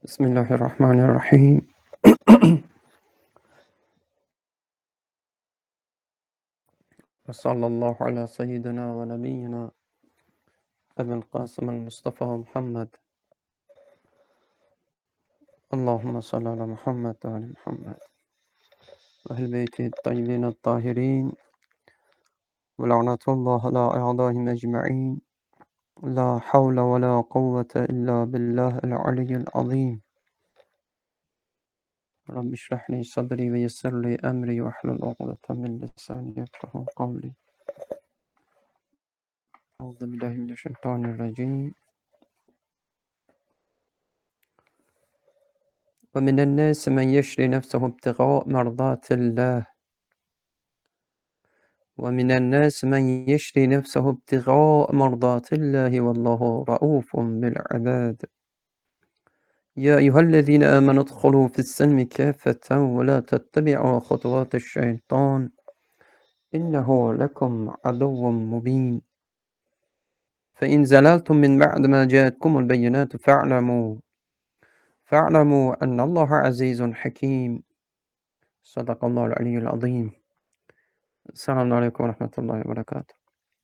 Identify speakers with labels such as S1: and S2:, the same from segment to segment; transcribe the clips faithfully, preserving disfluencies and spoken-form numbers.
S1: Bismillahirrahmanirrahim. Ve sallallahu ala seyyidina ve nebiyyina Ebu'l Kasım el-Mustafa Muhammed. Allahümme salli ala Muhammed ve ali Muhammed. Ve ehl beyti tayyibin tahirin. Ve la'natullah ala a'daihim ecma'in. La havle ve la kuvvete illa billahil aliyyil azim. Rabbi şrah li sadri ve yessir li emri ve ahlul uqdeten min lisani yefkahu kavli. Euzubillahimineşşeytanirracim. ومن الناس من يشري نفسه ابتغاء مرضات الله ومن الناس من يشري نفسه ابتغاء مرضات الله والله رؤوف بالعباد يا أيها الذين آمنوا ادخلوا في السلم كافة ولا تتبعوا خطوات الشيطان إنه لكم عدو مبين فإن زللتم من بعد ما جاءتكم البينات فاعلموا فاعلموا أن الله عزيز حكيم صدق الله العلي العظيم. Selamun Aleyküm ve Rahmetullahi ve Berekatuhu.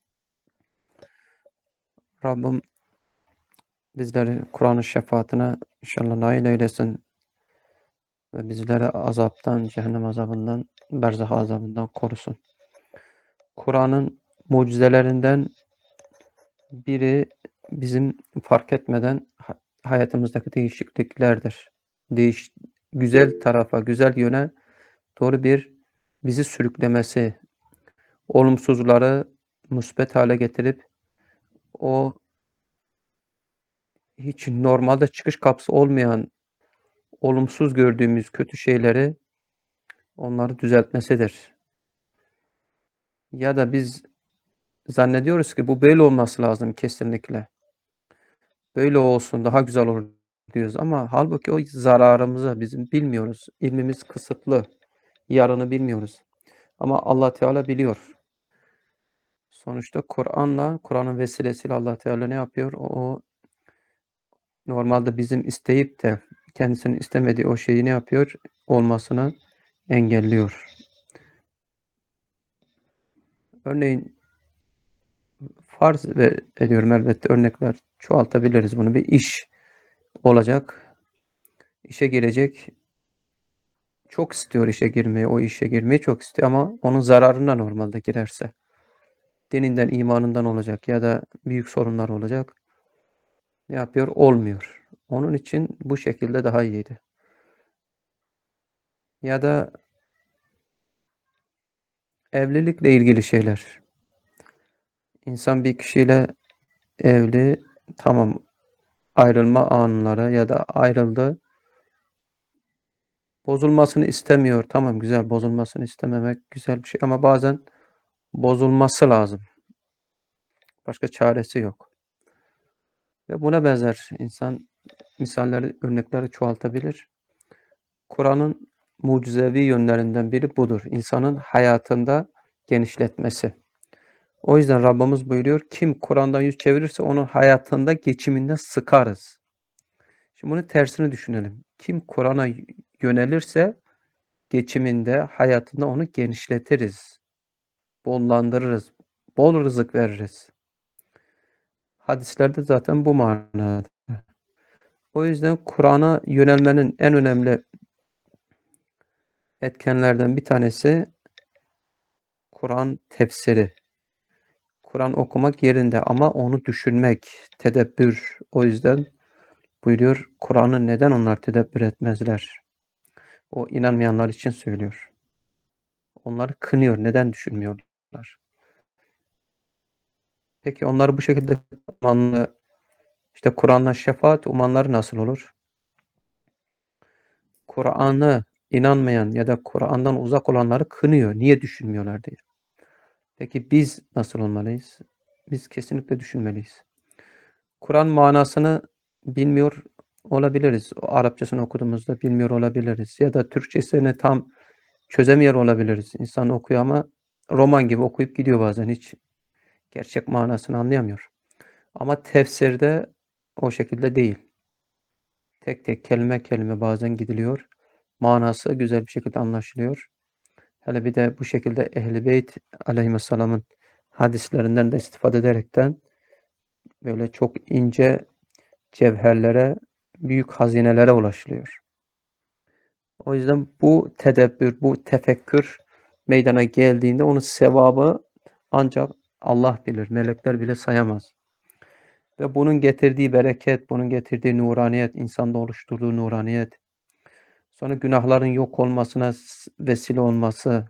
S1: Rabbim bizleri Kur'an-ı şefaatine inşallah nail eylesin ve bizleri azaptan, cehennem azabından, berzah azabından korusun. Kur'an'ın mucizelerinden biri bizim fark etmeden hayatımızdaki değişikliklerdir. Değiş, güzel tarafa, güzel yöne doğru bir bizi sürüklemesi, olumsuzları musbet hale getirip o hiç normalde çıkış kapısı olmayan, olumsuz gördüğümüz kötü şeyleri onları düzeltmesidir. Ya da biz zannediyoruz ki bu böyle olması lazım kesinlikle. Böyle olsun daha güzel olur diyoruz ama halbuki o zararımıza bizim bilmiyoruz. İlmimiz kısıtlı. Yarını bilmiyoruz. Ama Allah Teala biliyor. Sonuçta Kur'an'la, Kur'an'ın vesilesiyle Allah Teala ne yapıyor? O normalde bizim isteyip de kendisinin istemediği o şeyi ne yapıyor? Olmasını engelliyor. Örneğin farz ve ediyorum elbette örnekler çoğaltabiliriz bunu. Bir iş olacak. İşe girecek. Çok istiyor işe girmeyi, o işe girmeyi çok istiyor ama onun zararına normalde girerse. Dininden, imanından olacak ya da büyük sorunlar olacak. Ne yapıyor? Olmuyor. Onun için bu şekilde daha iyiydi. Ya da evlilikle ilgili şeyler. İnsan bir kişiyle evli, tamam, ayrılma anları ya da ayrıldı. Bozulmasını istemiyor. Tamam, güzel, bozulmasını istememek güzel bir şey ama bazen bozulması lazım. Başka çaresi yok. Ve buna benzer insan misalleri, örnekleri çoğaltabilir. Kur'an'ın mucizevi yönlerinden biri budur. İnsanın hayatında genişletmesi. O yüzden Rabbimiz buyuruyor, kim Kur'an'dan yüz çevirirse onun hayatında geçiminde sıkarız. Şimdi bunun tersini düşünelim. Kim Kur'an'a yönelirse geçiminde, hayatında onu genişletiriz. Bollandırırız. Bol rızık veririz. Hadislerde zaten bu manada. O yüzden Kur'an'a yönelmenin en önemli etkenlerden bir tanesi Kur'an tefsiri. Kur'an okumak yerinde ama onu düşünmek, tedebbür. O yüzden buyuruyor, Kur'an'ı neden onlar tedebbür etmezler? O inanmayanlar için söylüyor. Onları kınıyor. Neden düşünmüyorlar? Peki onları bu şekilde umanlı, işte Kur'an'la şefaat umanları nasıl olur? Kur'an'ı inanmayan ya da Kur'an'dan uzak olanları kınıyor. Niye düşünmüyorlar diye. Peki biz nasıl olmalıyız? Biz kesinlikle düşünmeliyiz. Kur'an manasını bilmiyor olabiliriz. O Arapçasını okuduğumuzda bilmiyor olabiliriz. Ya da Türkçesini tam çözemiyor olabiliriz. İnsan okuyor ama roman gibi okuyup gidiyor bazen. Hiç gerçek manasını anlayamıyor. Ama tefsirde o şekilde değil. tek tek kelime kelime bazen gidiliyor. Manası güzel bir şekilde anlaşılıyor. Hele bir de bu şekilde Ehl-i Beyt aleyhisselamın hadislerinden de istifade ederekten böyle çok ince cevherlere, büyük hazinelere ulaşılıyor. O yüzden bu tedebbür, bu tefekkür meydana geldiğinde onun sevabı ancak Allah bilir, melekler bile sayamaz. Ve bunun getirdiği bereket, bunun getirdiği nuraniyet, insanda oluşturduğu nuraniyet, sonra günahların yok olmasına vesile olması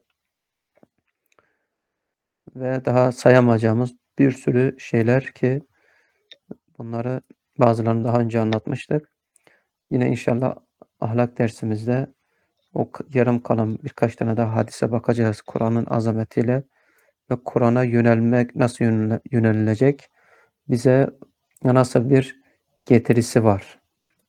S1: ve daha sayamayacağımız bir sürü şeyler ki bunları bazılarını daha önce anlatmıştık. Yine inşallah ahlak dersimizde o yarım kalan birkaç tane daha hadise bakacağız Kur'an'ın azametiyle ve Kur'an'a yönelmek nasıl yönelilecek, bize nasıl bir getirisi var.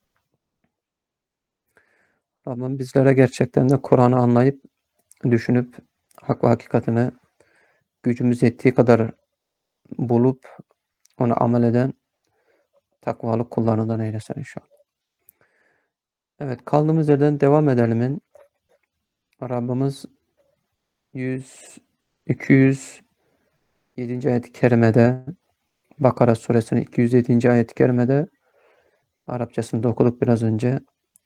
S1: Rabbim bizlere gerçekten de Kur'an'ı anlayıp, düşünüp, hak ve hakikatine gücümüz yettiği kadar bulup, ona amel eden takvalı kullarından eylesin inşallah. Evet, kaldığımız yerden devam edelim. Rabbimiz yüz, iki yüz yedinci ayet-i kerimede, Bakara suresinin iki yüz yedinci ayet-i kerimede, Arapçasını da okuduk biraz önce.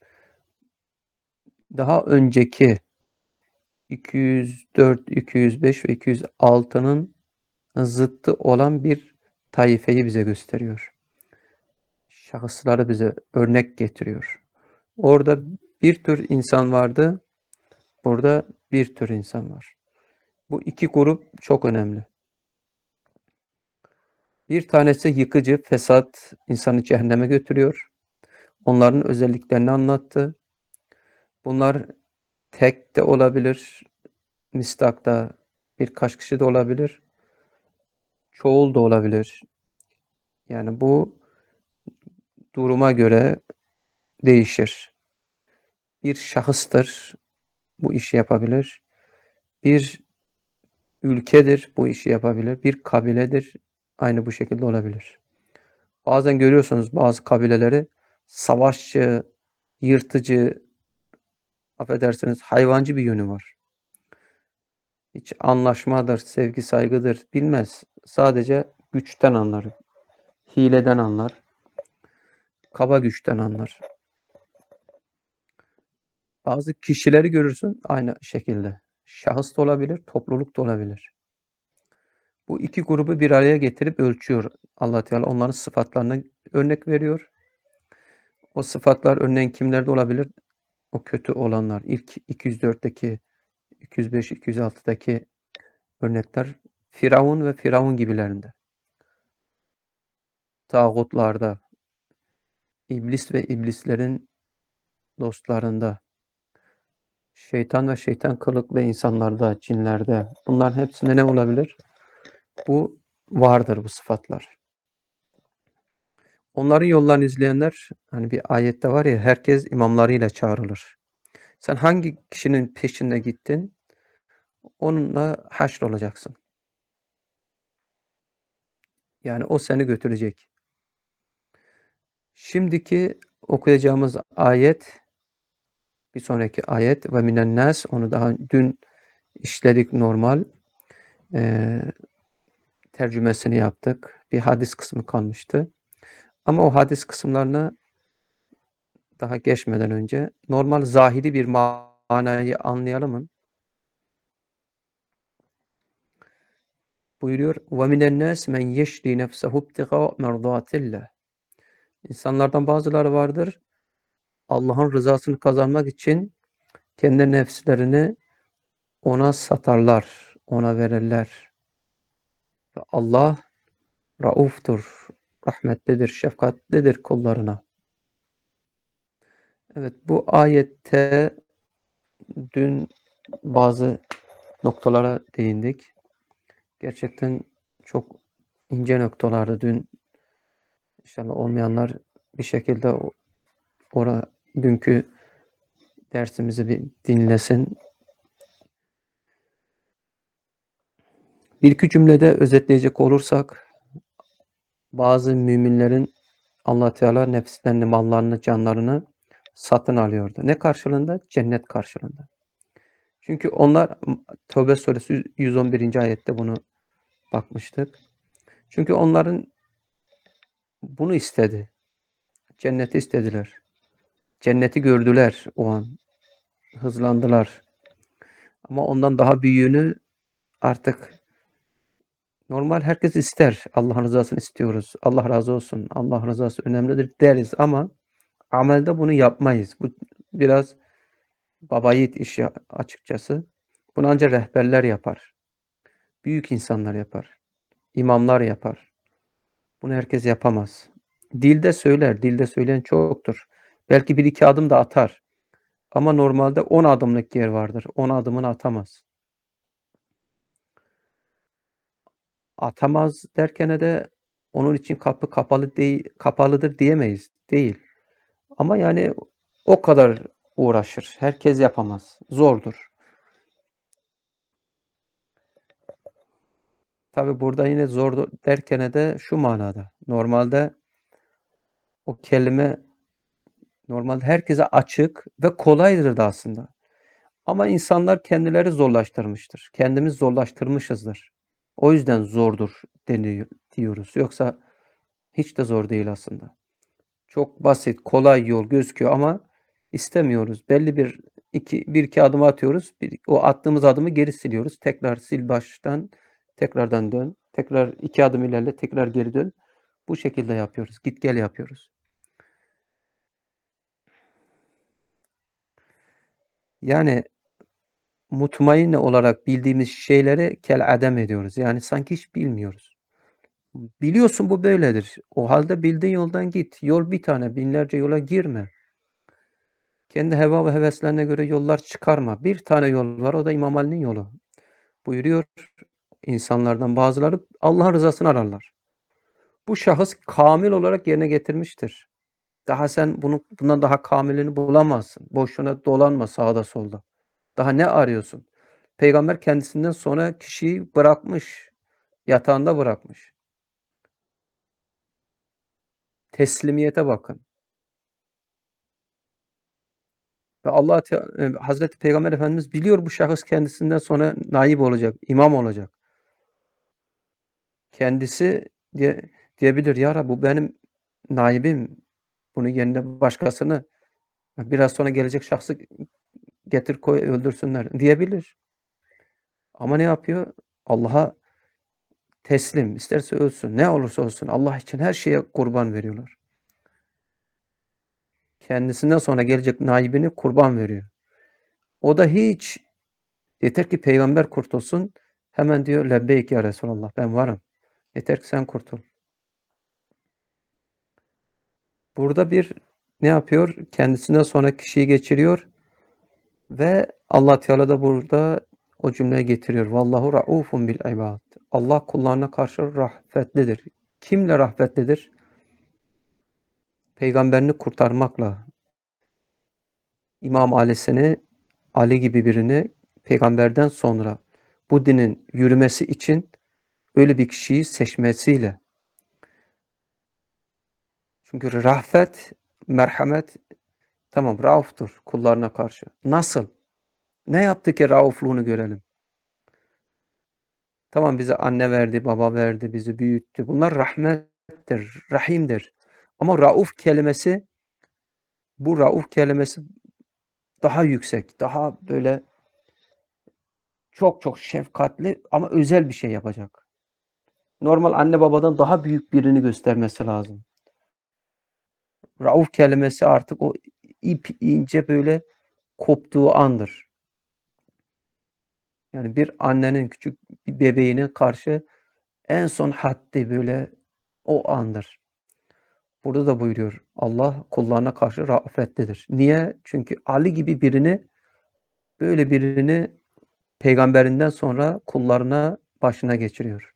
S1: Daha önceki iki yüz dört, iki yüz beş ve iki yüz altının zıttı olan bir taifeyi bize gösteriyor. Şahısları bize örnek getiriyor. Orada bir tür insan vardı, burada bir tür insan var. Bu iki grup çok önemli. Bir tanesi yıkıcı, fesat, insanı cehenneme götürüyor. Onların özelliklerini anlattı. Bunlar tek de olabilir, mistakta birkaç kişi de olabilir, çoğul da olabilir. Yani bu duruma göre değişir. Bir şahıstır, bu işi yapabilir. Bir ülkedir, bu işi yapabilir. Bir kabiledir, aynı bu şekilde olabilir. Bazen görüyorsunuz bazı kabileleri savaşçı, yırtıcı, affedersiniz hayvancı bir yönü var. Hiç anlaşmadır, sevgi, saygıdır bilmez. Sadece güçten anlar, hileden anlar, kaba güçten anlar. Bazı kişileri görürsün aynı şekilde. Şahıs da olabilir, topluluk da olabilir. Bu iki grubu bir araya getirip ölçüyor Allah Teala. Onların sıfatlarına örnek veriyor. O sıfatlar örneğin kimlerde olabilir? O kötü olanlar. İlk iki yüz dörtteki, iki yüz beş, iki yüz altıdaki örnekler Firavun ve Firavun gibilerinde. Tağutlarda, iblis ve iblislerin dostlarında, şeytan ve şeytan kılıklı insanlarda, cinlerde. Bunların hepsinde ne olabilir? Bu vardır, bu sıfatlar. Onların yollarını izleyenler, hani bir ayette var ya, herkes imamlarıyla çağrılır. Sen hangi kişinin peşinde gittin? Onunla haşr olacaksın. Yani o seni götürecek. Şimdiki okuyacağımız ayet, bir sonraki ayet ve minen nas, onu daha dün işledik normal. Ee, tercümesini yaptık. Bir hadis kısmı kalmıştı. Ama o hadis kısımlarını daha geçmeden önce normal zahiri bir manayı anlayalım mı? Buyuruyor: وَمِنَ النَّاسِ مَنْ يَشْرِي نَفْسَهُ ابْتِغَاءَ مَرْضَاتِ اللّٰهِ. İnsanlardan bazıları vardır, Allah'ın rızasını kazanmak için kendi nefslerini ona satarlar, ona verirler. Allah rauftur, rahmetlidir, şefkatlidir kullarına. Evet, bu ayette dün bazı noktalara değindik. Gerçekten çok ince noktalardı dün. İnşallah olmayanlar bir şekilde ora dünkü dersimizi bir dinlesin. Bir iki cümlede özetleyecek olursak, bazı müminlerin Allah Teala nefislerini, mallarını, canlarını satın alıyordu. Ne karşılığında? Cennet karşılığında. Çünkü onlar Tevbe suresi yüz on birinci ayette bunu bakmıştık. Çünkü onların bunu istedi. Cenneti istediler. Cenneti gördüler o an. Hızlandılar. Ama ondan daha büyüğünü artık normal herkes ister. Allah'ın rızasını istiyoruz. Allah razı olsun. Allah rızası önemlidir deriz ama amelde bunu yapmayız. Bu biraz baba yiğit işi açıkçası. Bunu ancak rehberler yapar. Büyük insanlar yapar. İmamlar yapar. Bunu herkes yapamaz. Dilde söyler. Dilde söyleyen çoktur. Belki bir iki adım da atar. Ama normalde on adımlık yer vardır. on adımını atamaz. Atamaz derken de onun için kapı kapalı değil, kapalıdır diyemeyiz. Değil. Ama yani o kadar uğraşır. Herkes yapamaz. Zordur. Tabi burada yine zor derken de şu manada. Normalde o kelime normalde herkese açık ve kolaydır da aslında. Ama insanlar kendileri zorlaştırmıştır. Kendimiz zorlaştırmışızdır. O yüzden zordur deniyor diyoruz. Yoksa hiç de zor değil aslında. Çok basit, kolay yol gözüküyor ama istemiyoruz. Belli bir iki bir iki adım atıyoruz. Bir, o attığımız adımı geri siliyoruz. Tekrar sil baştan, tekrardan dön. Tekrar iki adım ilerle, tekrar geri dön. Bu şekilde yapıyoruz. Git gel yapıyoruz. Yani mutmainne olarak bildiğimiz şeyleri kel adem ediyoruz. Yani sanki hiç bilmiyoruz. Biliyorsun bu böyledir. O halde bildiğin yoldan git. Yol bir tane, binlerce yola girme. Kendi heva ve heveslerine göre yollar çıkarma. Bir tane yol var, o da İmam Ali'nin yolu. Buyuruyor, insanlardan bazıları Allah'ın rızasını ararlar. Bu şahıs kamil olarak yerine getirmiştir. Daha sen bunu bundan daha kamilini bulamazsın. Boşuna dolanma sağda solda. Daha ne arıyorsun? Peygamber kendisinden sonra kişiyi bırakmış. Yatağında bırakmış. Teslimiyete bakın. Ve Allah Te Hazreti Peygamber Efendimiz biliyor bu şahıs kendisinden sonra naib olacak, imam olacak. Kendisi diye diyebilir, "Ya Rabbi bu benim naibim. Bunun yerine başkasını biraz sonra gelecek şahsı getir koy öldürsünler." diyebilir. Ama ne yapıyor? Allah'a teslim. İsterse ölsün. Ne olursa olsun Allah için her şeye kurban veriyorlar. Kendisinden sonra gelecek naibini kurban veriyor. O da hiç yeter ki peygamber kurtulsun. Hemen diyor lebbeyk ya Resulallah ben varım. Yeter ki sen kurtul. Burada bir ne yapıyor? Kendisinden sonra kişiyi geçiriyor ve Allah Teala da burada o cümleyi getiriyor. Vallahu raufun bil ibad. Allah kullarına karşı rahmetlidir. Kimle rahmetlidir? Peygamberini kurtarmakla. İmam Ali'sini, Ali gibi birini peygamberden sonra bu dinin yürümesi için öyle bir kişiyi seçmesiyle. Çünkü rahmet, merhamet tamam rauftur kullarına karşı. Nasıl? Ne yaptı ki raufluğunu görelim? Tamam bize anne verdi, baba verdi, bizi büyüttü. Bunlar rahmettir, rahimdir. Ama rauf kelimesi, bu rauf kelimesi daha yüksek, daha böyle çok çok şefkatli ama özel bir şey yapacak. Normal anne babadan daha büyük birini göstermesi lazım. Rauf kelimesi artık o ip ince böyle koptuğu andır. Yani bir annenin küçük bir bebeğine karşı en son haddi böyle o andır. Burada da buyuruyor Allah kullarına karşı rafetlidir. Niye? Çünkü Ali gibi birini böyle birini peygamberinden sonra kullarına başına geçiriyor.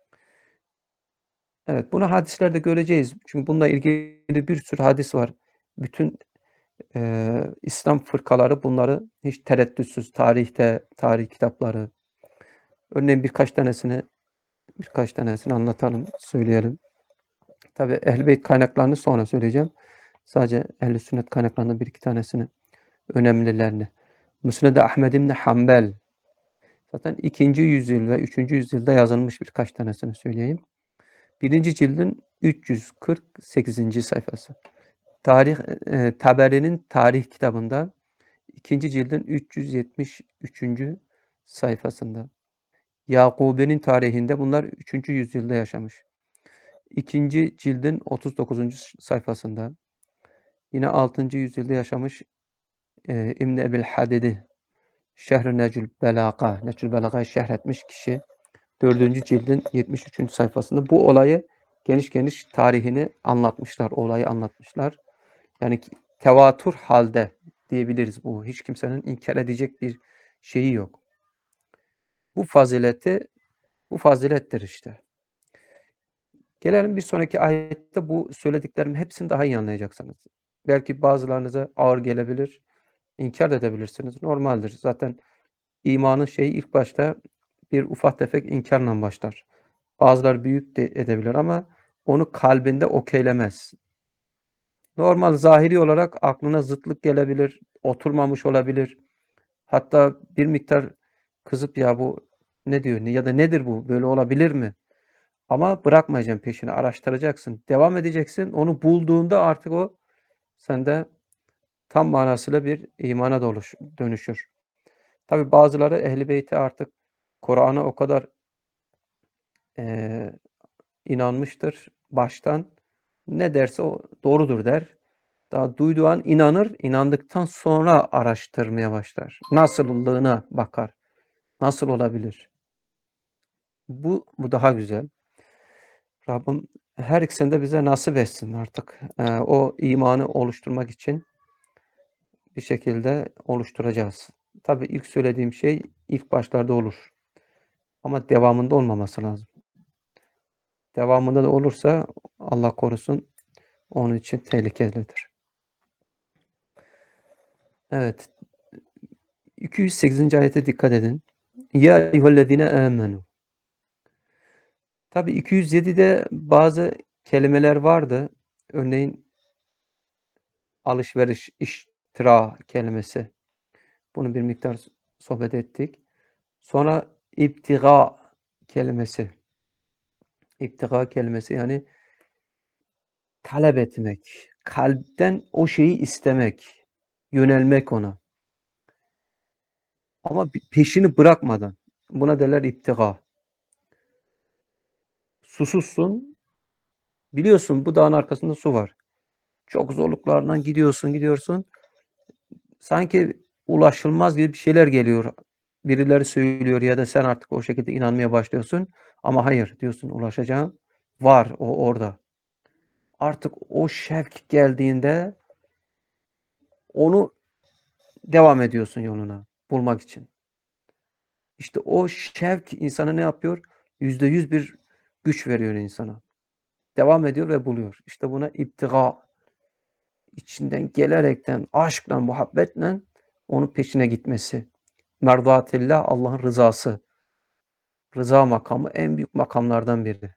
S1: Evet bunu hadislerde göreceğiz. Çünkü bununla ilgili bir sürü hadis var. Bütün e, İslam fırkaları bunları hiç tereddütsüz tarihte, tarih kitapları. Örneğin birkaç tanesini birkaç tanesini anlatalım, söyleyelim. Tabii Ehl-i Beyt kaynaklarını sonra söyleyeceğim. Sadece Ehl-i Sünnet kaynaklarından bir iki tanesini, önemlilerini. Müsned-i Ahmed İbni Hanbel. Zaten ikinci yüzyıl ve üçüncü yüzyılda yazılmış birkaç tanesini söyleyeyim. Birinci cildin üç yüz kırk sekizinci sayfası. Tarih, e, Taberi'nin tarih kitabında ikinci cildin üç yüz yetmiş üçüncü sayfasında. Yakubi'nin tarihinde bunlar üçüncü yüzyılda yaşamış. İkinci cildin otuz dokuzuncu sayfasında. Yine altıncı yüzyılda yaşamış e, İbn-i Ebil Hadid'i Şehr-i Necül Belâga, Necül Belâga'yı şerh etmiş kişi. Dördüncü cildin yetmiş üçüncü sayfasında bu olayı geniş geniş tarihini anlatmışlar, olayı anlatmışlar. Yani tevatür halde diyebiliriz bu. Hiç kimsenin inkar edecek bir şeyi yok. Bu fazileti, bu fazilettir işte. Gelelim bir sonraki ayette bu söylediklerimin hepsini daha iyi anlayacaksınız. Belki bazılarınıza ağır gelebilir, inkar edebilirsiniz. Normaldir. Zaten imanın şeyi ilk başta bir ufak tefek inkarla başlar. Bazıları büyük de edebilir ama onu kalbinde okeylemez. Normal zahiri olarak aklına zıtlık gelebilir, oturmamış olabilir. Hatta bir miktar kızıp ya bu ne diyor ya da nedir bu, böyle olabilir mi? Ama bırakmayacaksın peşini, araştıracaksın, devam edeceksin. Onu bulduğunda artık o sende tam manasıyla bir imana doluş, dönüşür. Tabi bazıları Ehl-i Beyt'e artık Kur'an'a o kadar e, inanmıştır baştan. Ne derse o doğrudur der. Daha duyduğu an inanır, inandıktan sonra araştırmaya başlar. Nasıllığına bakar. Nasıl olabilir? Bu, bu daha güzel. Rabbim her ikisini de bize nasip etsin artık. Ee, o imanı oluşturmak için bir şekilde oluşturacağız. Tabii ilk söylediğim şey ilk başlarda olur. Ama devamında olmaması lazım. Devamında da olursa Allah korusun onun için tehlikelidir. Evet. iki yüz sekizinci ayete dikkat edin. Ya eyyühellezine amenu. Tabii iki yüz yedide bazı kelimeler vardı. Örneğin alışveriş, iştira kelimesi. Bunu bir miktar sohbet ettik. Sonra iptiga kelimesi. İptiga kelimesi yani talep etmek. Kalpten o şeyi istemek. Yönelmek ona. Ama peşini bırakmadan. Buna derler iptiga. Susuzsun. Biliyorsun bu dağın arkasında su var. Çok zorluklardan gidiyorsun, gidiyorsun. Sanki ulaşılmaz gibi bir şeyler geliyor. Birileri söylüyor ya da sen artık o şekilde inanmaya başlıyorsun. Ama hayır diyorsun, ulaşacağım. Var o orada. Artık o şevk geldiğinde onu devam ediyorsun yoluna bulmak için. İşte o şevk insana ne yapıyor? Yüzde yüz bir güç veriyor insana. Devam ediyor ve buluyor. İşte buna iptiga, içinden gelerekten, aşkla, muhabbetle onun peşine gitmesi. Merdatillah, Allah'ın rızası. Rıza makamı en büyük makamlardan biri.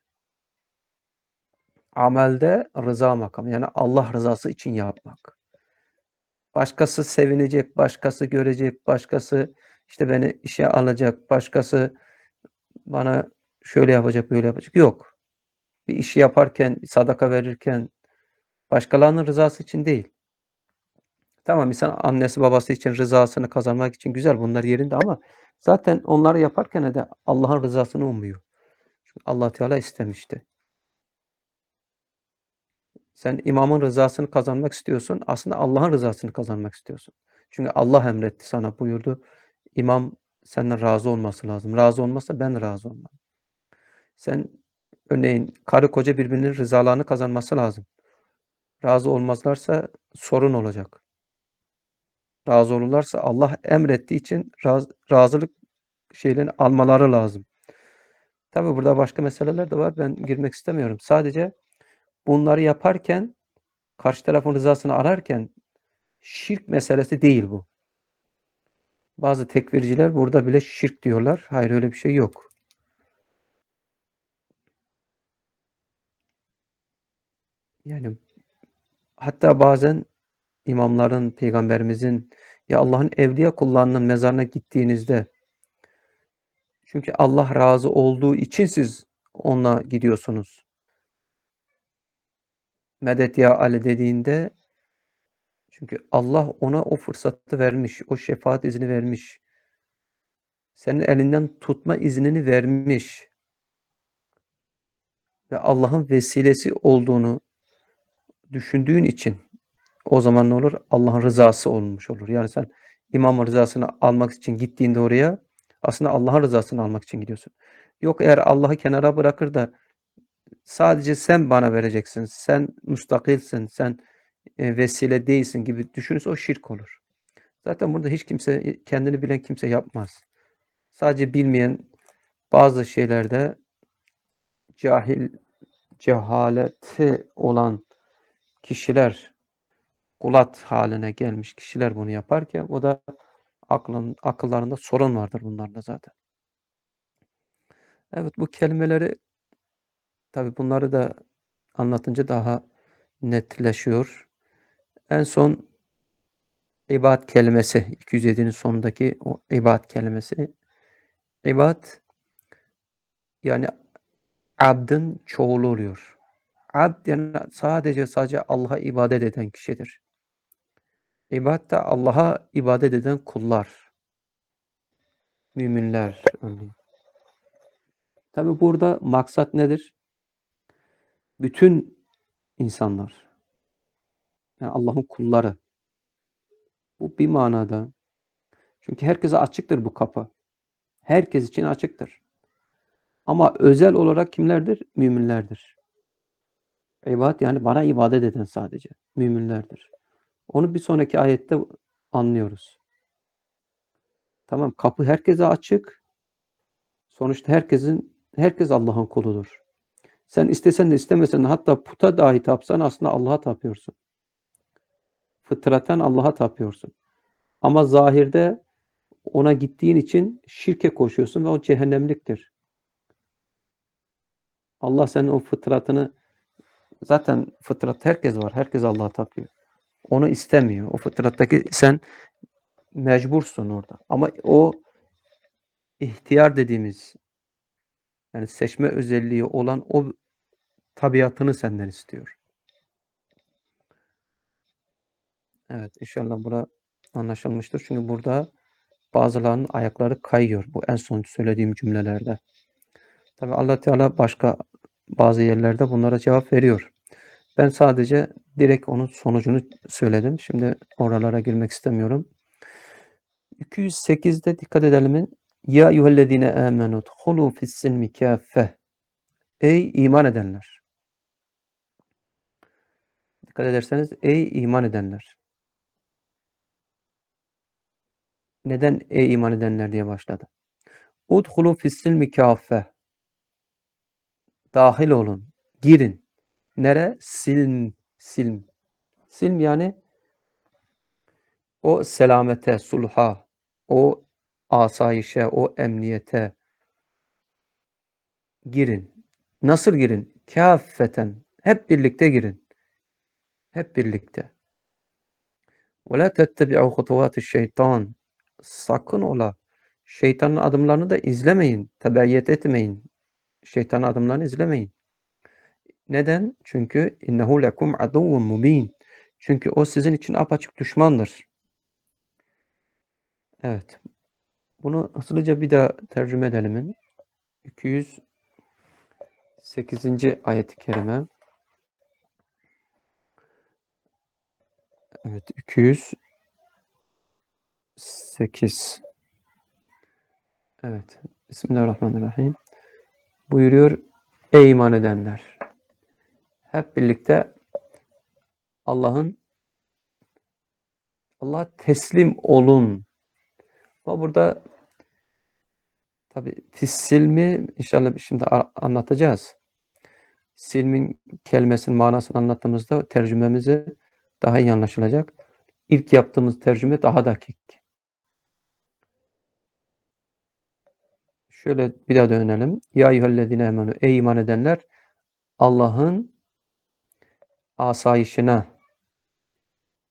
S1: Amelde rıza makamı. Yani Allah rızası için yapmak. Başkası sevinecek, başkası görecek, başkası işte beni işe alacak, başkası bana şöyle yapacak, böyle yapacak. Yok. Bir işi yaparken, sadaka verirken başkalarının rızası için değil. Tamam, insan annesi babası için rızasını kazanmak için güzel, bunlar yerinde ama zaten onları yaparken de Allah'ın rızasını ummuyor. Çünkü Allah Teala istemişti. Sen imamın rızasını kazanmak istiyorsun. Aslında Allah'ın rızasını kazanmak istiyorsun. Çünkü Allah emretti sana, buyurdu. İmam senden razı olması lazım. Razı olmazsa ben razı olmam. Sen örneğin karı koca birbirinin rızalarını kazanması lazım. Razı olmazlarsa sorun olacak. Razı olurlarsa Allah emrettiği için raz, razılık şeylerini almaları lazım. Tabi burada başka meseleler de var. Ben girmek istemiyorum. Sadece bunları yaparken, karşı tarafın rızasını ararken şirk meselesi değil bu. Bazı tekfirciler burada bile şirk diyorlar. Hayır, öyle bir şey yok. Yani Hatta bazen imamların, peygamberimizin ya Allah'ın evliya kullarının mezarına gittiğinizde çünkü Allah razı olduğu için siz ona gidiyorsunuz. Medet ya Ali dediğinde çünkü Allah ona o fırsatı vermiş, o şefaat izni vermiş. Senin elinden tutma iznini vermiş. Ve Allah'ın vesilesi olduğunu düşündüğün için o zaman ne olur? Allah'ın rızası olmuş olur. Yani sen imamın rızasını almak için gittiğinde oraya aslında Allah'ın rızasını almak için gidiyorsun. Yok eğer Allah'ı kenara bırakır da sadece sen bana vereceksin, sen müstakilsin, sen e, vesile değilsin gibi düşünürse o şirk olur. Zaten burada hiç kimse, kendini bilen kimse yapmaz. Sadece bilmeyen bazı şeylerde cahil, cehaleti olan kişiler, kulat haline gelmiş kişiler bunu yaparken o da aklın, akıllarında sorun vardır bunlarda zaten. Evet bu kelimeleri tabii bunları da anlatınca daha netleşiyor. En son ibad kelimesi iki yüz yedinin sonundaki o ibad kelimesi. İbad yani abdın çoğulu oluyor. Abd yani sadece sadece Allah'a ibadet eden kişidir. İbad da Allah'a ibadet eden kullar. Müminler örneğin. Tabi burada maksat nedir? Bütün insanlar. Yani Allah'ın kulları. Bu bir manada. Çünkü herkese açıktır bu kapı. Herkes için açıktır. Ama özel olarak kimlerdir? Müminlerdir. İbad yani bana ibadet eden sadece. Müminlerdir. Onu bir sonraki ayette anlıyoruz. Tamam kapı herkese açık. Sonuçta herkesin herkes Allah'ın kuludur. Sen istesen de istemesen de hatta puta dahi tapsan aslında Allah'a tapıyorsun. Fıtraten Allah'a tapıyorsun. Ama zahirde ona gittiğin için şirke koşuyorsun ve o cehennemliktir. Allah senin o fıtratını zaten fıtrat herkes var. Herkes Allah'a tapıyor. Onu istemiyor. O fıtrattaki sen mecbursun orada. Ama o ihtiyar dediğimiz yani seçme özelliği olan o tabiatını senden istiyor. Evet inşallah bura anlaşılmıştır. Çünkü burada bazılarının ayakları kayıyor. Bu en son söylediğim cümlelerde. Tabi Allah Teala başka bazı yerlerde bunlara cevap veriyor. Ben sadece direkt onun sonucunu söyledim. Şimdi oralara girmek istemiyorum. iki yüz sekizde dikkat edelim. Ya eyyühellezine amenu dhulu fissilmi kâffe. Ey iman edenler. Dikkat ederseniz ey iman edenler. Neden ey iman edenler diye başladı? Udhulu fissilmi kâffe. Dahil olun. Girin. Nere? Silm. Silm. Silm yani o selamete, sulha, o asayişe, o emniyete girin. Nasıl girin? Kâffeten. Hep birlikte girin. Hep birlikte. وَلَا تَتَّبِعُوا خُطُوَاتِ şeytan. Sakın ola. Şeytanın adımlarını da izlemeyin. Tebeyyet etmeyin. Şeytanın adımlarını izlemeyin. Neden? Çünkü innehu lekum aduvun mubin. Çünkü o sizin için apaçık düşmandır. Evet. Bunu hızlıca bir daha tercüme edelim. iki yüz sekizinci ayet-i kerime. Evet, iki yüz sekiz. Evet. Bismillahirrahmanirrahim. Buyuruyor, ey iman edenler. Hep birlikte Allah'ın Allah'a teslim olun. Ama burada tabi silmi inşallah şimdi anlatacağız. Silmin kelimesinin manasını anlattığımızda tercümemizi daha iyi anlaşılacak. İlk yaptığımız tercüme daha dakik. Şöyle bir daha dönelim. Ya eyyühellezine amenu. Ey iman edenler Allah'ın asayişine,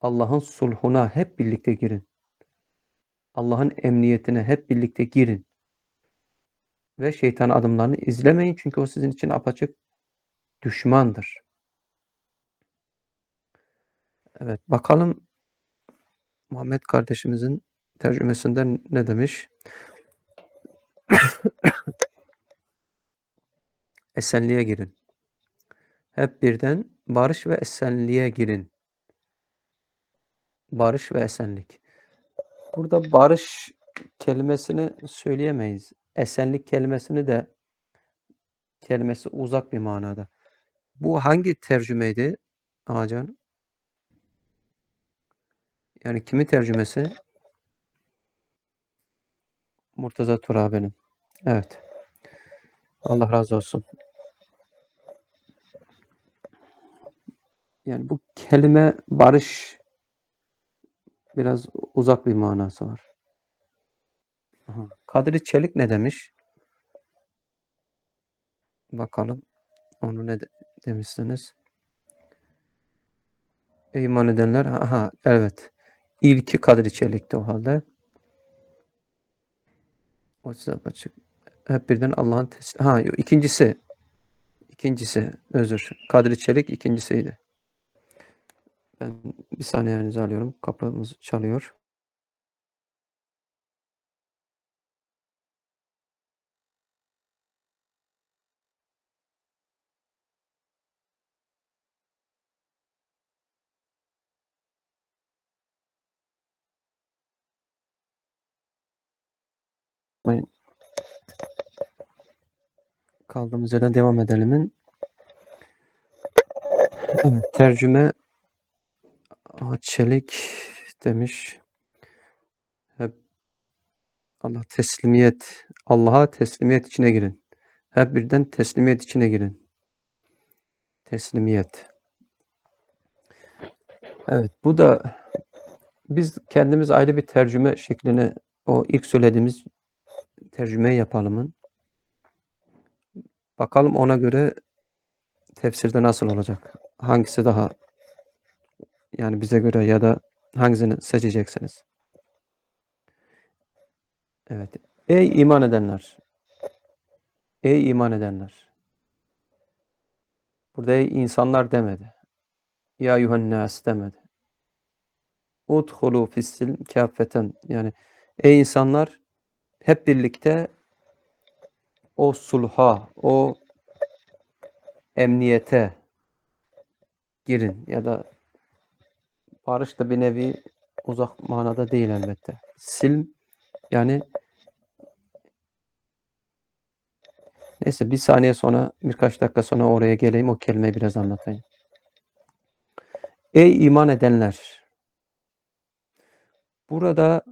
S1: Allah'ın sulhuna hep birlikte girin. Allah'ın emniyetine hep birlikte girin. Ve şeytanın adımlarını izlemeyin çünkü o sizin için apaçık düşmandır. Evet, bakalım Muhammed kardeşimizin tercümesinde ne demiş? Esenliğe girin. Hep birden barış ve esenliğe girin. Barış ve esenlik. Burada barış kelimesini söyleyemeyiz. Esenlik kelimesini de kelimesi uzak bir manada. Bu hangi tercümeydi Ağacan? Yani kimin tercümesi? Murtaza Turabi'nin. Evet. Allah razı olsun. Yani bu kelime barış biraz uzak bir manası var. Aha. Kadri Çelik ne demiş? Bakalım onu ne de, demişsiniz? İman edenler. Aha, evet. İlki Kadri Çelik'ti o halde. O size açık. Hep birden Allah'ın teslim. Ha, ikincisi. İkincisi. Özür. Kadri Çelik ikincisiydi. Ben bir saniyenizi alıyorum. Kapımız çalıyor. Kaldığımız yerden devam edelim. Evet, tercüme Çelik demiş. Hep Allah teslimiyet, Allah'a teslimiyet içine girin. Hep birden teslimiyet içine girin. Teslimiyet. Evet, bu da biz kendimiz ayrı bir tercüme şeklini o ilk söylediğimiz tercümeyi yapalımın. Bakalım ona göre tefsirde nasıl olacak? Hangisi daha yani bize göre ya da hangisini seçeceksiniz? Evet. Ey iman edenler. Ey iman edenler. Burada ey insanlar demedi. Ya yuhannas demedi. Udhulu fissil kâffeten. Yani ey insanlar hep birlikte o sulha, o emniyete girin ya da barış da bir nevi uzak manada değil elbette. Silm yani neyse bir saniye sonra birkaç dakika sonra oraya geleyim o kelimeyi biraz anlatayım. Ey iman edenler. Burada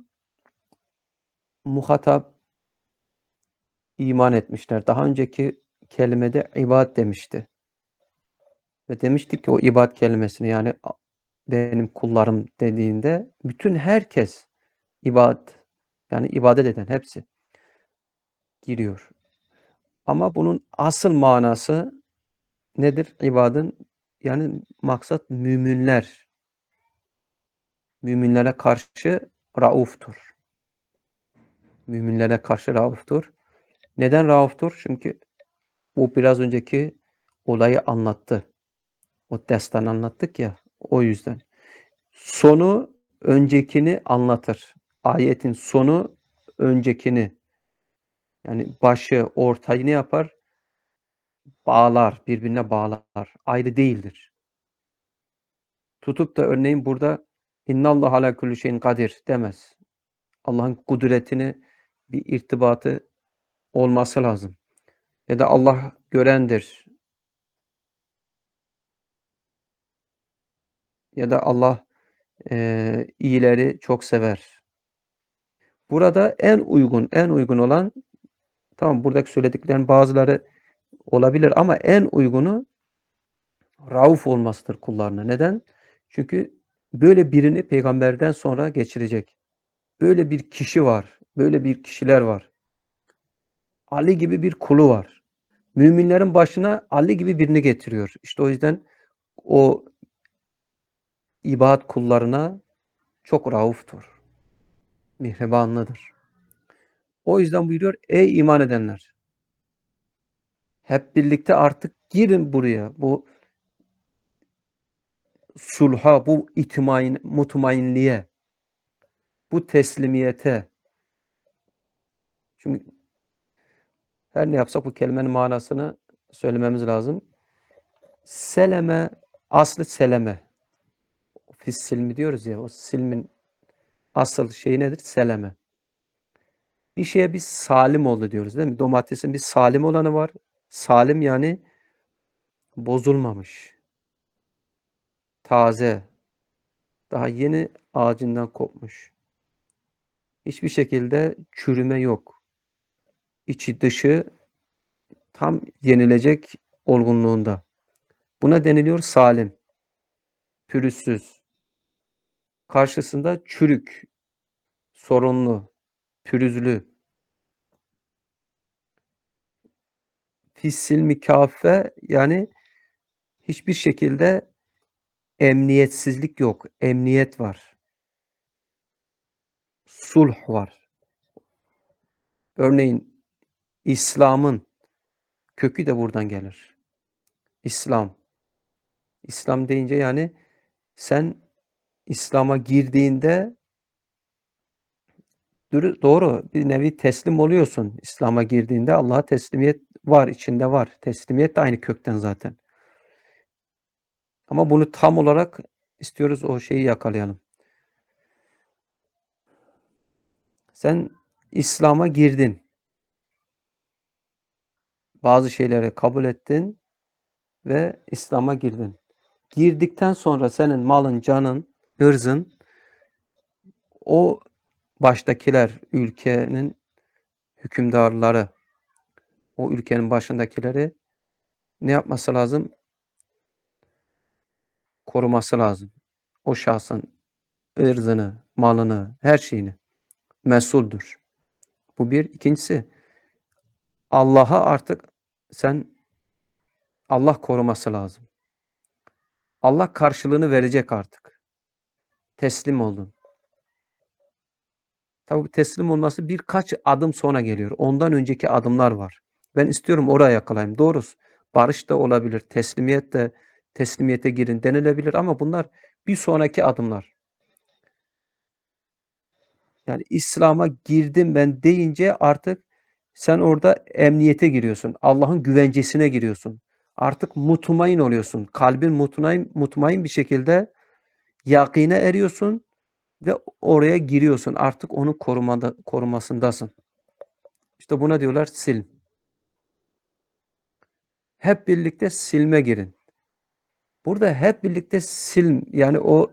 S1: muhatap iman etmişler. Daha önceki kelimede ibad demişti. Ve demiştik ki o ibad kelimesini yani benim kullarım dediğinde bütün herkes ibad yani ibadet eden hepsi giriyor. Ama bunun asıl manası nedir? İbadın yani maksat müminler. Müminlere karşı rauftur. Müminlere karşı rauftur. Neden rauftur? Çünkü o biraz önceki olayı anlattı. O destan anlattık ya o yüzden. Sonu öncekini anlatır. Ayetin sonu öncekini yani başı, ortayı ne yapar? Bağlar, birbirine bağlar. Ayrı değildir. Tutup da örneğin burada innallahu ala kulli şeyin kadir demez. Allah'ın kudretini bir irtibatı olması lazım. Ya da Allah görendir. Ya da Allah e, iyileri çok sever. Burada en uygun, en uygun olan tamam buradaki söylediklerin bazıları olabilir ama en uygunu rauf olmasıdır kullarına. Neden? Çünkü böyle birini peygamberden sonra geçirecek. Böyle bir kişi var. Böyle bir kişiler var. Ali gibi bir kulu var. Müminlerin başına Ali gibi birini getiriyor. İşte o yüzden o ibad kullarına çok rauftur. Mihribanlıdır. O yüzden buyuruyor, ey iman edenler! Hep birlikte artık girin buraya. Bu sulha, bu itmain, mutmainliğe, bu teslimiyete. Çünkü her ne yapsak bu kelimenin manasını söylememiz lazım. Seleme, aslı seleme. Fis silmi diyoruz ya, o silmin asıl şeyi nedir? Seleme. Bir şeye biz salim oldu diyoruz değil mi? Domatesin bir salim olanı var. Salim yani bozulmamış. Taze. Daha yeni ağacından kopmuş. Hiçbir şekilde çürüme yok. İçi dışı tam yenilecek olgunluğunda. Buna deniliyor salim. Pürüzsüz. Karşısında çürük, sorunlu, pürüzlü. Fissil mükaffe yani hiçbir şekilde emniyetsizlik yok. Emniyet var. Sulh var. Örneğin İslam'ın kökü de buradan gelir. İslam. İslam deyince yani sen İslam'a girdiğinde doğru bir nevi teslim oluyorsun. İslam'a girdiğinde Allah'a teslimiyet var, içinde var. Teslimiyet de aynı kökten zaten. Ama bunu tam olarak istiyoruz o şeyi yakalayalım. Sen İslam'a girdin. Bazı şeyleri kabul ettin ve İslam'a girdin. Girdikten sonra senin malın, canın, ırzın o baştakiler, ülkenin hükümdarları, o ülkenin başındakileri ne yapması lazım? Koruması lazım. O şahsın ırzını, malını, her şeyini mesuldür. Bu bir. İkincisi Allah'a artık sen Allah koruması lazım. Allah karşılığını verecek artık. Teslim oldun. Tabii teslim olması birkaç adım sonra geliyor. Ondan önceki adımlar var. Ben istiyorum oraya yakalayayım. Doğrusu barış da olabilir, teslimiyet de teslimiyete girin denilebilir ama bunlar bir sonraki adımlar. Yani İslam'a girdim ben deyince artık sen orada emniyete giriyorsun. Allah'ın güvencesine giriyorsun. Artık mutmain oluyorsun. Kalbin mutmain, mutmain bir şekilde yakine eriyorsun ve oraya giriyorsun. Artık onun korumada, korumasındasın. İşte buna diyorlar silm. Hep birlikte silme girin. Burada hep birlikte silm yani o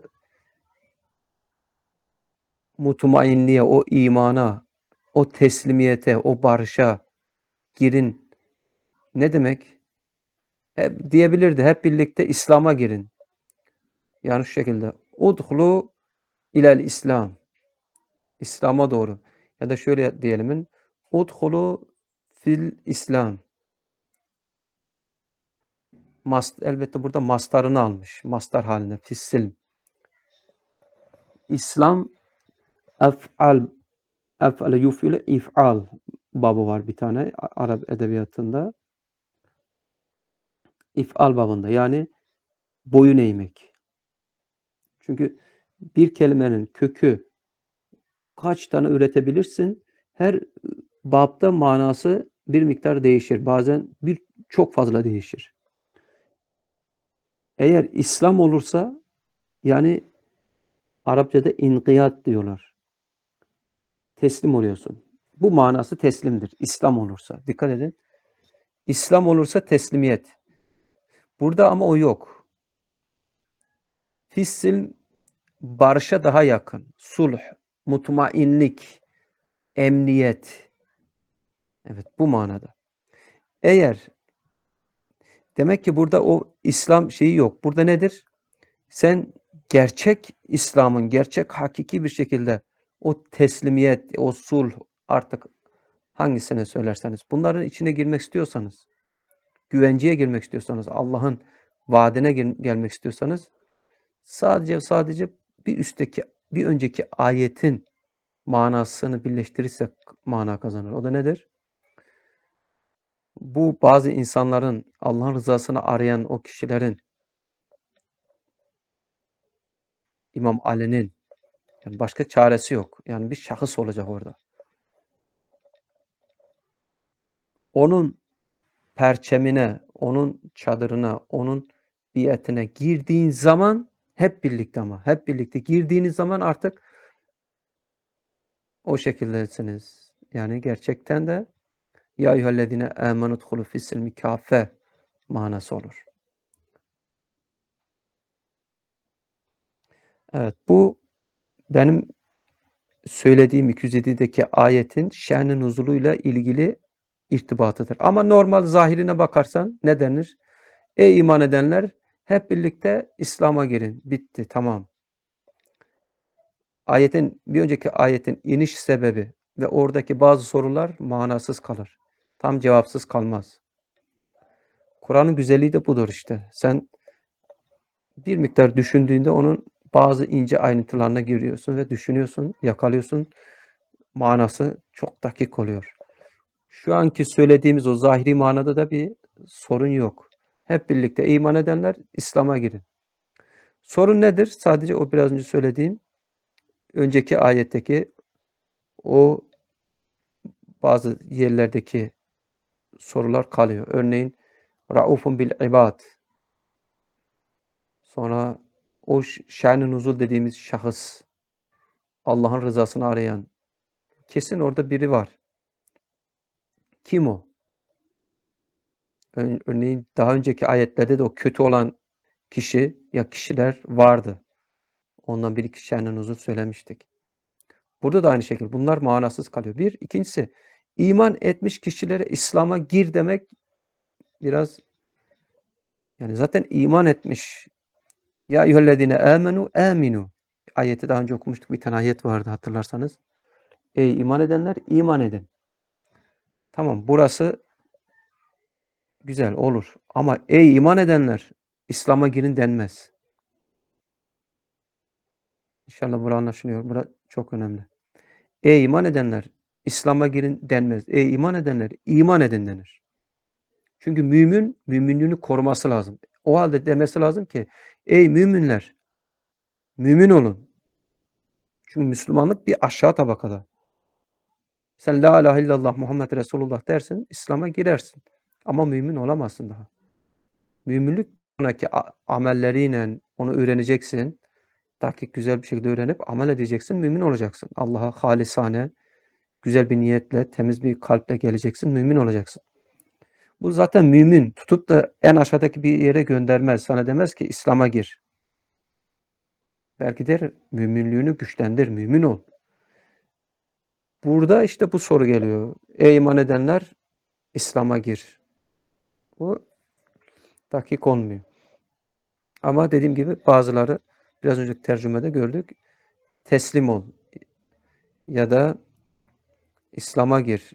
S1: mutmainliğe, o imana, o teslimiyete, o barışa girin. Ne demek? Hep diyebilirdi. Hep birlikte İslam'a girin. Yani şu şekilde. Udhulu ilel İslam. İslam'a doğru. Ya da şöyle diyelim. Udhulu fil İslam. Mast, elbette burada mastarını almış. Mastar haline. Fissil. İslam ef'al ef'ale yuf'ile if'al babı var bir tane Arap edebiyatında. İf'al babında. Yani boyun eğmek. Çünkü bir kelimenin kökü kaç tane üretebilirsin? Her babda manası bir miktar değişir. Bazen bir çok fazla değişir. Eğer İslam olursa yani Arapçada inkiyat diyorlar. Teslim oluyorsun. Bu manası teslimdir. İslam olursa. Dikkat edin. İslam olursa teslimiyet. Burada ama o yok. Fissil barışa daha yakın. Sulh, mutmainlik, emniyet. Evet bu manada. Eğer demek ki burada o İslam şeyi yok. Burada nedir? Sen gerçek İslam'ın gerçek hakiki bir şekilde o teslimiyet, o sulh artık hangisini söylerseniz bunların içine girmek istiyorsanız, güvenceye girmek istiyorsanız, Allah'ın vaadine gelmek istiyorsanız Sadece sadece bir üstteki, bir önceki ayetin manasını birleştirirsek mana kazanır. O da nedir? Bu bazı insanların, Allah'ın rızasını arayan o kişilerin, İmam Ali'nin, yani başka çaresi yok. Yani bir şahıs olacak orada. Onun perçemine, onun çadırına, onun biyetine girdiğin zaman hep birlikte ama hep birlikte girdiğiniz zaman artık o şekildesiniz. Yani gerçekten de ya eyyühellezine âmenû udhulû fis-silmi kâfe manası olur. Evet, bu benim söylediğim iki yüz yedideki ayetin şen-i nuzuluyla ilgili irtibatıdır. Ama normal zahirine bakarsan ne denir? Ey iman edenler, hep birlikte İslam'a girin. Bitti, tamam. Ayetin, bir önceki ayetin iniş sebebi ve oradaki bazı sorular manasız kalır. Tam cevapsız kalmaz. Kur'an'ın güzelliği de budur işte. Sen bir miktar düşündüğünde onun bazı ince ayrıntılarına giriyorsun ve düşünüyorsun, yakalıyorsun. Manası çok dakik oluyor. Şu anki söylediğimiz o zahiri manada da bir sorun yok. Hep birlikte iman edenler İslam'a girin. Sorun nedir? Sadece o biraz önce söylediğim önceki ayetteki o bazı yerlerdeki sorular kalıyor. Örneğin Raufun bil ibad. Sonra o şen-i nuzul dediğimiz şahıs, Allah'ın rızasını arayan, kesin orada biri var. Kim o? Örneğin daha önceki ayetlerde de o kötü olan kişi ya kişiler vardı. Ondan bir iki şen-i nuzul söylemiştik. Burada da aynı şekilde bunlar manasız kalıyor. Bir. İkincisi, iman etmiş kişilere İslam'a gir demek biraz, yani zaten iman etmiş. Ya eyyühellezine amenu aminu. Ayeti daha önce okumuştuk. Bir tane ayet vardı hatırlarsanız. Ey iman edenler, iman edin. Tamam, burası güzel olur. Ama ey iman edenler, İslam'a girin denmez. İnşallah burası anlaşılıyor. Burası çok önemli. Ey iman edenler, İslam'a girin denmez. Ey iman edenler, iman edin denir. Çünkü mümin, müminliğini koruması lazım. O halde demesi lazım ki, ey müminler, mümin olun. Çünkü Müslümanlık bir aşağı tabakada. Sen la ilahe illallah Muhammed Resulullah dersin, İslam'a girersin. Ama mümin olamazsın daha. Müminlik sonraki amelleriyle onu öğreneceksin. Dakik güzel bir şekilde öğrenip amel edeceksin, mümin olacaksın. Allah'a halisane, güzel bir niyetle, temiz bir kalple geleceksin, mümin olacaksın. Bu zaten mümin. Tutup da en aşağıdaki bir yere göndermez. Sana demez ki İslam'a gir. Belki der müminliğini güçlendir, mümin ol. Burada işte bu soru geliyor. Ey iman edenler, İslam'a gir. Bu dakik olmuyor. Ama dediğim gibi bazıları biraz önceki tercümede gördük. Teslim ol ya da İslam'a gir.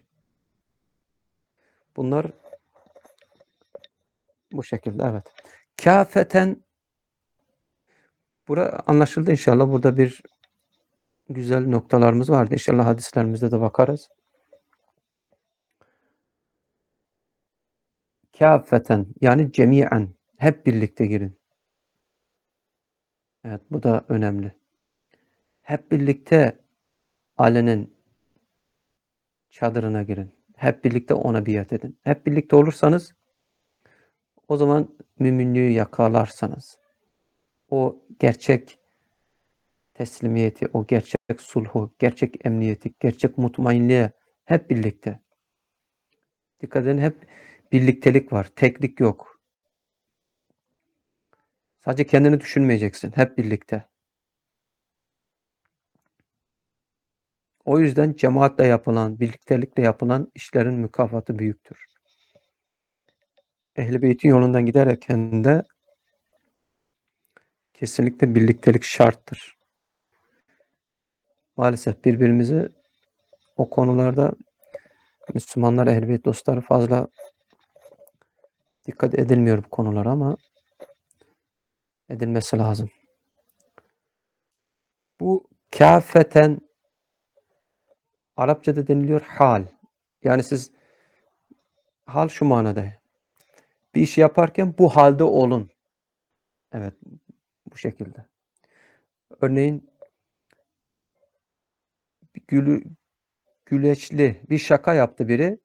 S1: Bunlar bu şekilde, evet. Kâfeten, bura anlaşıldı inşallah. Burada bir güzel noktalarımız vardı. İnşallah hadislerimizde de bakarız. Kâfeten yani cemiyen, hep birlikte girin. Evet, bu da önemli. Hep birlikte Ali'nin çadırına girin. Hep birlikte ona biat edin. Hep birlikte olursanız o zaman müminliği yakalarsanız, o gerçek teslimiyeti, o gerçek sulhu, gerçek emniyeti, gerçek mutmainliğe hep birlikte. Dikkat edin, hep birliktelik var. Teklik yok. Sadece kendini düşünmeyeceksin. Hep birlikte. O yüzden cemaatle yapılan, birliktelikle yapılan işlerin mükafatı büyüktür. Ehl-i Beyt'in yolundan giderken de kesinlikle birliktelik şarttır. Maalesef birbirimizi o konularda Müslümanlar, Ehl-i Beyt dostları fazla dikkat edilmiyor bu konulara ama edilmesi lazım. Bu kâfeten Arapçada deniliyor hal. Yani siz hal şu manada. Bir işi yaparken bu halde olun. Evet, bu şekilde. Örneğin gülü, güleçli bir şaka yaptı biri.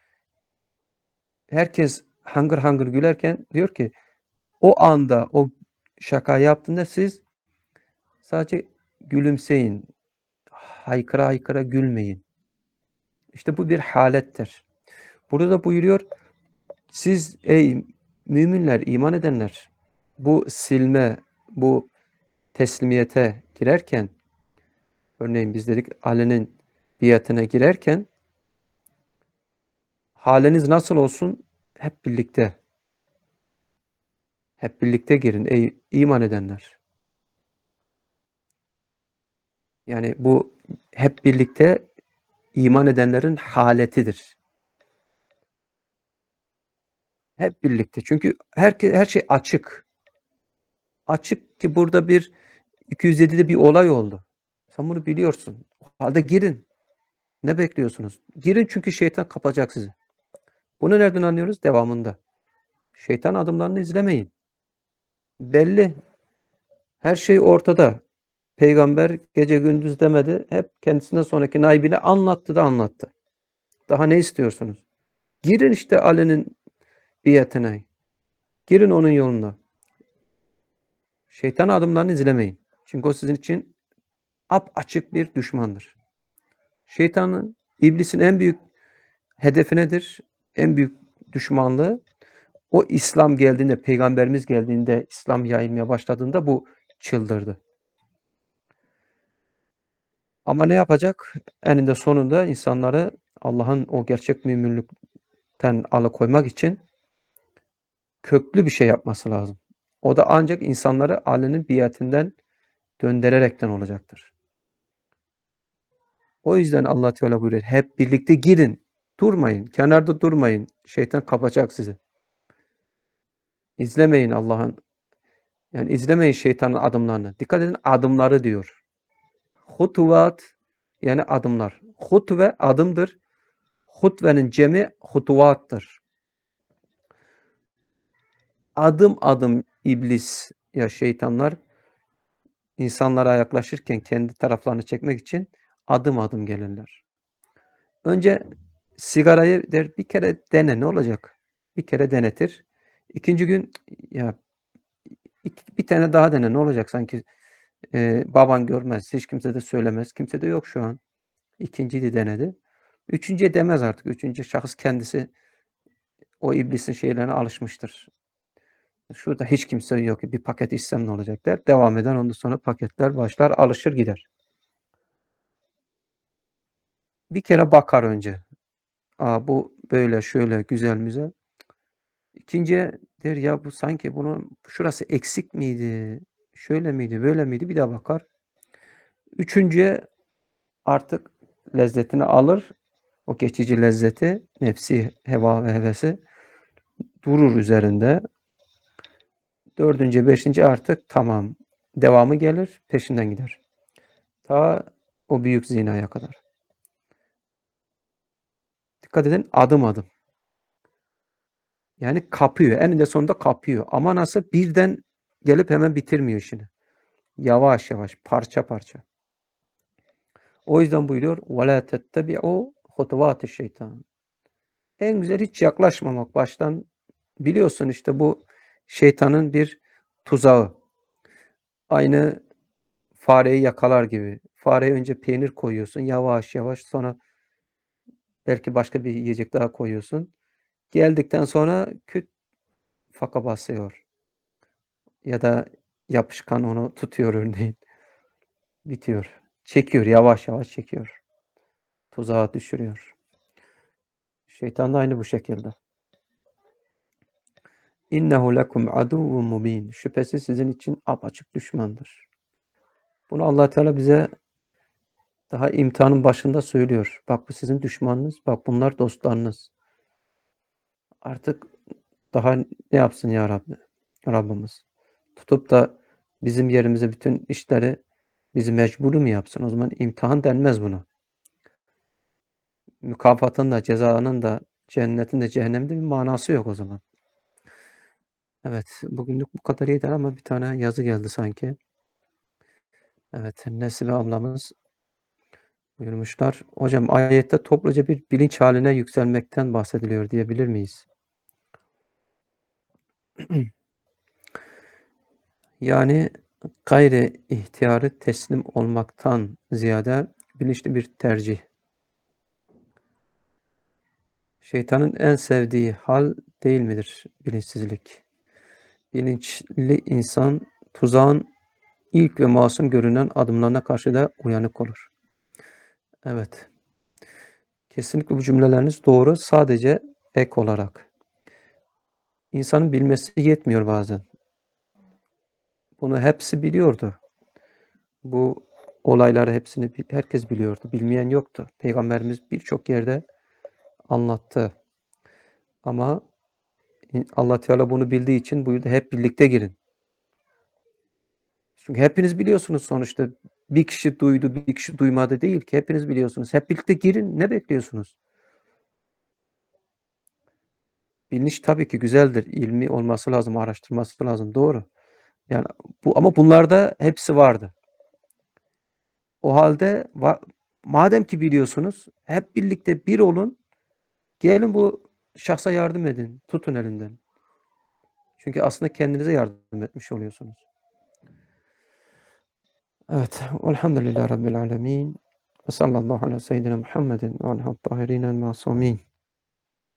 S1: Herkes hangır hangır gülerken diyor ki o anda o şaka yaptığında siz sadece gülümseyin. Haykıra haykıra gülmeyin. İşte bu bir halettir. Burada da buyuruyor siz ey müminler, iman edenler bu silme, bu teslimiyete girerken örneğin biz dedik Ali'nin biatine girerken haliniz nasıl olsun? Hep birlikte. Hep birlikte girin ey iman edenler. Yani bu hep birlikte iman edenlerin haletidir. Hep birlikte. Çünkü her, her şey açık. Açık ki burada bir iki yüz yedide bir olay oldu. Sen bunu biliyorsun. O halde girin. Ne bekliyorsunuz? Girin çünkü şeytan kapacak sizi. Bunu nereden anlıyoruz? Devamında. Şeytan adımlarını izlemeyin. Belli. Her şey ortada. Peygamber gece gündüz demedi. Hep kendisinden sonraki naibine anlattı da anlattı. Daha ne istiyorsunuz? Girin işte Ali'nin biyetine. Girin onun yoluna. Şeytan adımlarını izlemeyin. Çünkü o sizin için ap açık bir düşmandır. Şeytanın, iblisin en büyük hedefi nedir? En büyük düşmanlığı o İslam geldiğinde, Peygamberimiz geldiğinde, İslam yayılmaya başladığında bu çıldırdı. Ama ne yapacak? Eninde sonunda insanları Allah'ın o gerçek müminlikten alıkoymak için köklü bir şey yapması lazım. O da ancak insanları Ali'nin biatinden döndürerekten olacaktır. O yüzden Allah Teala buyuruyor. Hep birlikte girin. Durmayın. Kenarda durmayın. Şeytan kapacak sizi. İzlemeyin Allah'ın. Yani izlemeyin şeytanın adımlarını. Dikkat edin adımları diyor. Hutuvat yani adımlar. Hutve adımdır. Hutvenin cemi hutuvattır. Adım adım iblis ya şeytanlar insanlara yaklaşırken kendi taraflarını çekmek için adım adım gelirler. Önce sigarayı der bir kere dene ne olacak? Bir kere denetir. İkinci gün ya bir, bir tane daha dene ne olacak sanki e, baban görmez, hiç kimse de söylemez. Kimse de yok şu an. İkinciyi de denedi. Üçüncüye demez artık. Üçüncü şahıs kendisi o iblisin şeylerine alışmıştır. Şurada hiç kimse yok ki bir paket içsem ne olacak der. Devam eder ondan sonra paketler başlar alışır gider. Bir kere bakar önce. Aa, bu böyle şöyle güzel müze. İkinciye der ya bu sanki bunun şurası eksik miydi? Şöyle miydi? Böyle miydi? Bir daha bakar. Üçüncüye artık lezzetini alır. O geçici lezzeti, nefsi, heva ve hevesi durur üzerinde. Dördüncü, beşinci artık tamam. Devamı gelir, peşinden gider. Ta o büyük zinaya kadar. Dikkat edin adım adım. Yani kapıyor. Eninde sonunda kapıyor. Ama nasıl? Birden gelip hemen bitirmiyor işini. Yavaş yavaş, parça parça. O yüzden buyuruyor وَلَا تَتَّبِعُوا خُطُوَاتِ şeytan. En güzel hiç yaklaşmamak baştan. Biliyorsun işte bu şeytanın bir tuzağı. Aynı fareyi yakalar gibi. Fareye önce peynir koyuyorsun. Yavaş yavaş sonra belki başka bir yiyecek daha koyuyorsun. Geldikten sonra küt faka basıyor. Ya da yapışkan onu tutuyor örneğin. Bitiyor. Çekiyor. Yavaş yavaş çekiyor. Tuzağa düşürüyor. Şeytan da aynı bu şekilde. İnnehu lekum aduvvun mubin. Şüphesiz sizin için apaçık düşmandır. Bunu Allah Teala bize daha imtihanın başında söylüyor. Bak bu sizin düşmanınız, bak bunlar dostlarınız. Artık daha ne yapsın ya Rabbi? Rabbimiz. Tutup da bizim yerimize bütün işleri Bizi mecbur mu yapsın? O zaman imtihan denmez buna. Mükafatın da, cezanın da, cennetin de, cehennemin de bir manası yok o zaman. Evet, bugünlük bu kadar yeter ama bir tane yazı geldi sanki. Evet, Nesibe ablamız buyurmuşlar. Hocam ayette topluca bir bilinç haline yükselmekten bahsediliyor diyebilir miyiz? Yani gayri ihtiyarı teslim olmaktan ziyade bilinçli bir tercih. Şeytanın en sevdiği hal değil midir bilinçsizlik? Bilinçli insan tuzağın ilk ve masum görünen adımlarına karşı da uyanık olur. Evet. Kesinlikle bu cümleleriniz doğru. Sadece ek olarak. İnsanın bilmesi yetmiyor bazen. Bunu hepsi biliyordu. Bu olayları hepsini herkes biliyordu. Bilmeyen yoktu. Peygamberimiz birçok yerde anlattı. Ama Allah Teala bunu bildiği için buyurdu hep birlikte girin. Çünkü hepiniz biliyorsunuz sonuçta. Bir kişi duydu, bir kişi duymadı değil ki. Hepiniz biliyorsunuz. Hep birlikte girin. Ne bekliyorsunuz? Bilinç tabii ki güzeldir. İlmi olması lazım, araştırması lazım. Doğru. Yani bu ama bunlarda hepsi vardı. O halde madem ki biliyorsunuz, hep birlikte bir olun. Gelin bu şahsa yardım edin. Tutun elinden. Çünkü aslında kendinize yardım etmiş oluyorsunuz. Evet. Elhamdülillahi Rabbil alemin. Ve sallallahu ala seyyidina Muhammedin ve aleyhi tahirin el masumin.